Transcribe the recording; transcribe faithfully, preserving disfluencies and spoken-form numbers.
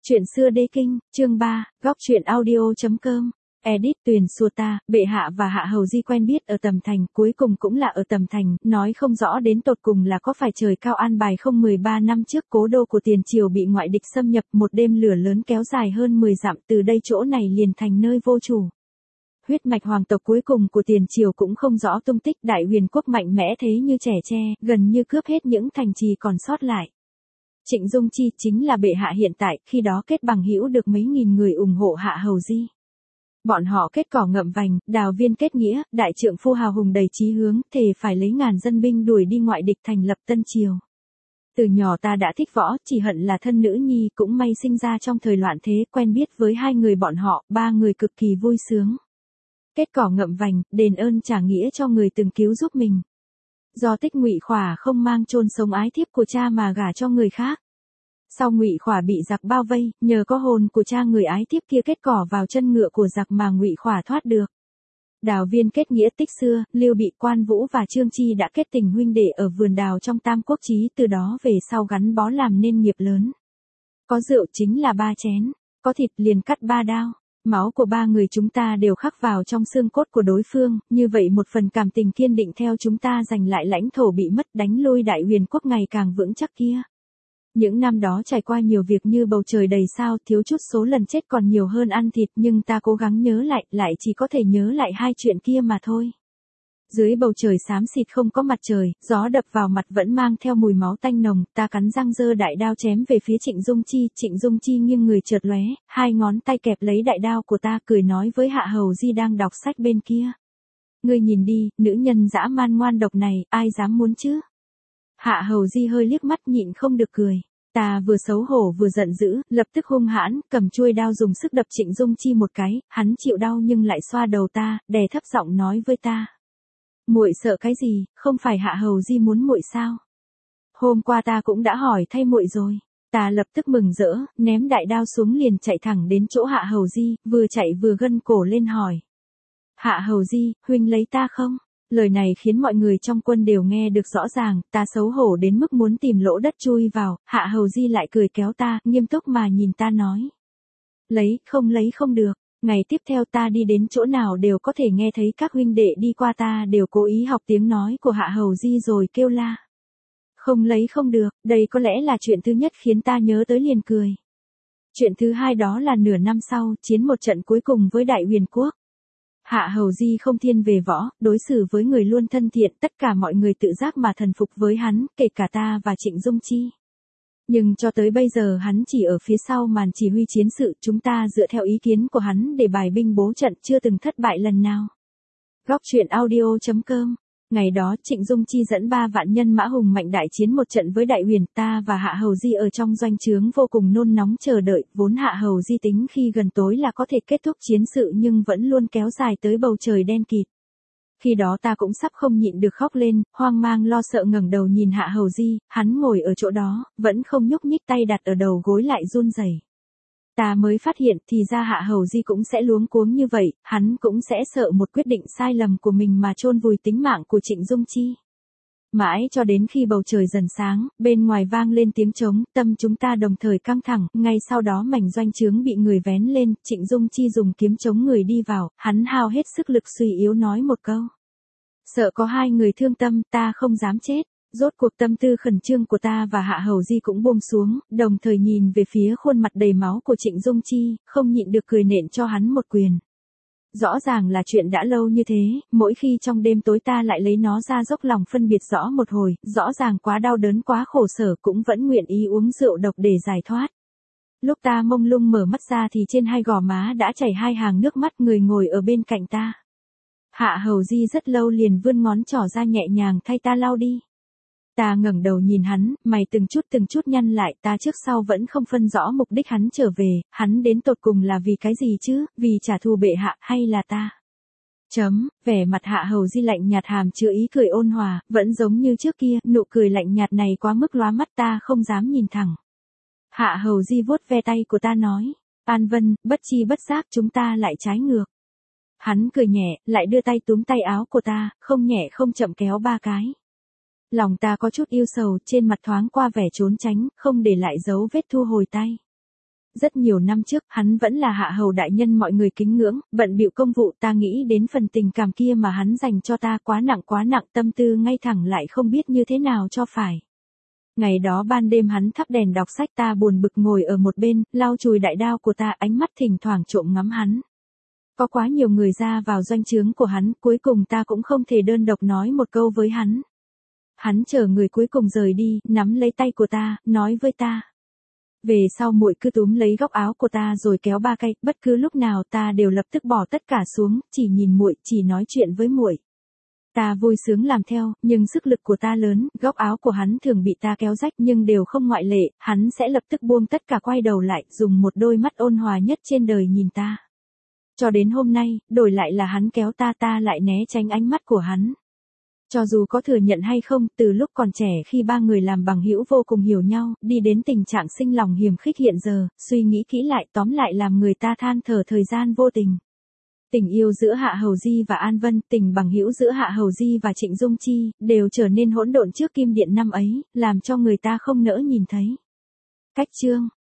Chuyện xưa đế kinh, chương ba, góc truyện audio.com. Edit Tuyền xua ta, bệ hạ và hạ hầu di quen biết ở Tầm Thành, cuối cùng cũng là ở Tầm Thành, nói không rõ đến tột cùng là có phải trời cao an bài không. Mười ba năm trước cố đô của Tiền Triều bị ngoại địch xâm nhập, một đêm lửa lớn kéo dài hơn mười dặm, từ đây chỗ này liền thành nơi vô chủ. Huyết mạch hoàng tộc cuối cùng của Tiền Triều cũng không rõ tung tích, Đại Huyền quốc mạnh mẽ thế như trẻ tre, gần như cướp hết những thành trì còn sót lại. Trịnh Dung Chi chính là bệ hạ hiện tại, khi đó kết bằng hữu được mấy nghìn người ủng hộ hạ hầu di. Bọn họ kết cỏ ngậm vành, đào viên kết nghĩa, đại trượng phu hào hùng đầy chí hướng, thề phải lấy ngàn dân binh đuổi đi ngoại địch thành lập Tân Triều. Từ nhỏ ta đã thích võ, chỉ hận là thân nữ nhi, cũng may sinh ra trong thời loạn thế, quen biết với hai người bọn họ, ba người cực kỳ vui sướng. Kết cỏ ngậm vành, đền ơn trả nghĩa cho người từng cứu giúp mình. Do Tích Ngụy Khỏa không mang chôn sống ái thiếp của cha mà gả cho người khác. Sau Ngụy Khỏa bị giặc bao vây, nhờ có hồn của cha người ái thiếp kia kết cỏ vào chân ngựa của giặc mà Ngụy Khỏa thoát được. Đào viên kết nghĩa tích xưa, Lưu Bị, Quan Vũ và Trương Chi đã kết tình huynh đệ ở vườn đào trong Tam Quốc Chí, từ đó về sau gắn bó làm nên nghiệp lớn. Có rượu chính là ba chén, có thịt liền cắt ba đao. Máu của ba người chúng ta đều khắc vào trong xương cốt của đối phương, như vậy một phần cảm tình kiên định theo chúng ta giành lại lãnh thổ bị mất, đánh lui Đại Huyền quốc ngày càng vững chắc kia. Những năm đó trải qua nhiều việc như bầu trời đầy sao, thiếu chút số lần chết còn nhiều hơn ăn thịt, nhưng ta cố gắng nhớ lại, lại chỉ có thể nhớ lại hai chuyện kia mà thôi. Dưới bầu trời xám xịt không có mặt trời, gió đập vào mặt vẫn mang theo mùi máu tanh nồng, ta cắn răng giơ đại đao chém về phía Trịnh Dung Chi, Trịnh Dung Chi nghiêng người chợt lóe, hai ngón tay kẹp lấy đại đao của ta, cười nói với hạ hầu di đang đọc sách bên kia. Ngươi nhìn đi, nữ nhân dã man ngoan độc này, ai dám muốn chứ? Hạ hầu di hơi liếc mắt nhịn không được cười. Ta vừa xấu hổ vừa giận dữ, lập tức hung hãn, cầm chuôi đao dùng sức đập Trịnh Dung Chi một cái, hắn chịu đau nhưng lại xoa đầu ta, đè thấp giọng nói với ta. Muội sợ cái gì, không phải hạ hầu di muốn muội sao? Hôm qua ta cũng đã hỏi thay muội rồi. Ta lập tức mừng rỡ, ném đại đao xuống liền chạy thẳng đến chỗ hạ hầu di, vừa chạy vừa gân cổ lên hỏi. Hạ hầu di, huynh lấy ta không? Lời này khiến mọi người trong quân đều nghe được rõ ràng, ta xấu hổ đến mức muốn tìm lỗ đất chui vào, hạ hầu di lại cười kéo ta, nghiêm túc mà nhìn ta nói. Lấy, không lấy không được. Ngày tiếp theo ta đi đến chỗ nào đều có thể nghe thấy các huynh đệ đi qua ta đều cố ý học tiếng nói của hạ hầu di rồi kêu la. Không lấy không được, đây có lẽ là chuyện thứ nhất khiến ta nhớ tới liền cười. Chuyện thứ hai đó là nửa năm sau, chiến một trận cuối cùng với Đại Huyền quốc. Hạ hầu di không thiên về võ, đối xử với người luôn thân thiện, tất cả mọi người tự giác mà thần phục với hắn, kể cả ta và Trịnh Dung Chi. Nhưng cho tới bây giờ hắn chỉ ở phía sau màn chỉ huy chiến sự, chúng ta dựa theo ý kiến của hắn để bài binh bố trận, chưa từng thất bại lần nào. Góc truyện audio.com. Ngày đó Trịnh Dung Chi dẫn ba vạn nhân mã hùng mạnh đại chiến một trận với Đại Huyền, ta và hạ hầu di ở trong doanh trướng vô cùng nôn nóng chờ đợi, vốn hạ hầu di tính khi gần tối là có thể kết thúc chiến sự nhưng vẫn luôn kéo dài tới bầu trời đen kịt. Khi đó ta cũng sắp không nhịn được khóc lên, hoang mang lo sợ ngẩng đầu nhìn hạ hầu di, hắn ngồi ở chỗ đó, vẫn không nhúc nhích, tay đặt ở đầu gối lại run rẩy. Ta mới phát hiện thì ra hạ hầu di cũng sẽ luống cuống như vậy, hắn cũng sẽ sợ một quyết định sai lầm của mình mà chôn vùi tính mạng của Trịnh Dung Chi. Mãi cho đến khi bầu trời dần sáng, bên ngoài vang lên tiếng trống, tâm chúng ta đồng thời căng thẳng, ngay sau đó mảnh doanh trướng bị người vén lên, Trịnh Dung Chi dùng kiếm chống người đi vào, hắn hao hết sức lực suy yếu nói một câu. Sợ có hai người thương tâm, ta không dám chết. Rốt cuộc tâm tư khẩn trương của ta và hạ hầu di cũng buông xuống, đồng thời nhìn về phía khuôn mặt đầy máu của Trịnh Dung Chi, không nhịn được cười nện cho hắn một quyền. Rõ ràng là chuyện đã lâu như thế, mỗi khi trong đêm tối ta lại lấy nó ra dốc lòng phân biệt rõ một hồi, rõ ràng quá đau đớn quá khổ sở cũng vẫn nguyện ý uống rượu độc để giải thoát. Lúc ta mông lung mở mắt ra thì trên hai gò má đã chảy hai hàng nước mắt người ngồi ở bên cạnh ta. Hạ hầu di rất lâu liền vươn ngón trỏ ra nhẹ nhàng thay ta lau đi. Ta ngẩng đầu nhìn hắn, mày từng chút từng chút nhăn lại, ta trước sau vẫn không phân rõ mục đích hắn trở về, hắn đến tột cùng là vì cái gì chứ, vì trả thù bệ hạ hay là ta? Chấm, vẻ mặt hạ hầu di lạnh nhạt hàm chứa ý cười ôn hòa, vẫn giống như trước kia, nụ cười lạnh nhạt này quá mức lóa mắt ta không dám nhìn thẳng. Hạ hầu di vuốt ve tay của ta nói, An Vân, bất chi bất giác chúng ta lại trái ngược. Hắn cười nhẹ, lại đưa tay túm tay áo của ta, không nhẹ không chậm kéo ba cái. Lòng ta có chút yêu sầu, trên mặt thoáng qua vẻ trốn tránh, không để lại dấu vết thu hồi tay. rất nhiều năm trước, hắn vẫn là hạ hầu đại nhân mọi người kính ngưỡng, bận bịu công vụ, ta nghĩ đến phần tình cảm kia mà hắn dành cho ta quá nặng quá nặng, tâm tư ngay thẳng lại không biết như thế nào cho phải. Ngày đó ban đêm hắn thắp đèn đọc sách, ta buồn bực ngồi ở một bên, lau chùi đại đao của ta, ánh mắt thỉnh thoảng trộm ngắm hắn. Có quá nhiều người ra vào doanh trướng của hắn, cuối cùng ta cũng không thể đơn độc nói một câu với hắn. Hắn chờ người cuối cùng rời đi, nắm lấy tay của ta, nói với ta. Về sau muội cứ túm lấy góc áo của ta rồi kéo ba cái, bất cứ lúc nào ta đều lập tức bỏ tất cả xuống, chỉ nhìn muội, chỉ nói chuyện với muội. Ta vui sướng làm theo, nhưng sức lực của ta lớn, góc áo của hắn thường bị ta kéo rách nhưng đều không ngoại lệ, hắn sẽ lập tức buông tất cả quay đầu lại, dùng một đôi mắt ôn hòa nhất trên đời nhìn ta. Cho đến hôm nay, đổi lại là hắn kéo ta, ta lại né tránh ánh mắt của hắn. Cho dù có thừa nhận hay không, từ lúc còn trẻ khi ba người làm bằng hữu vô cùng hiểu nhau, đi đến tình trạng sinh lòng hiềm khích hiện giờ, suy nghĩ kỹ lại tóm lại làm người ta than thở thời gian vô tình. Tình yêu giữa Hạ Hầu Di và An Vân, tình bằng hữu giữa Hạ Hầu Di và Trịnh Dung Chi, đều trở nên hỗn độn trước kim điện năm ấy, làm cho người ta không nỡ nhìn thấy. Cách chương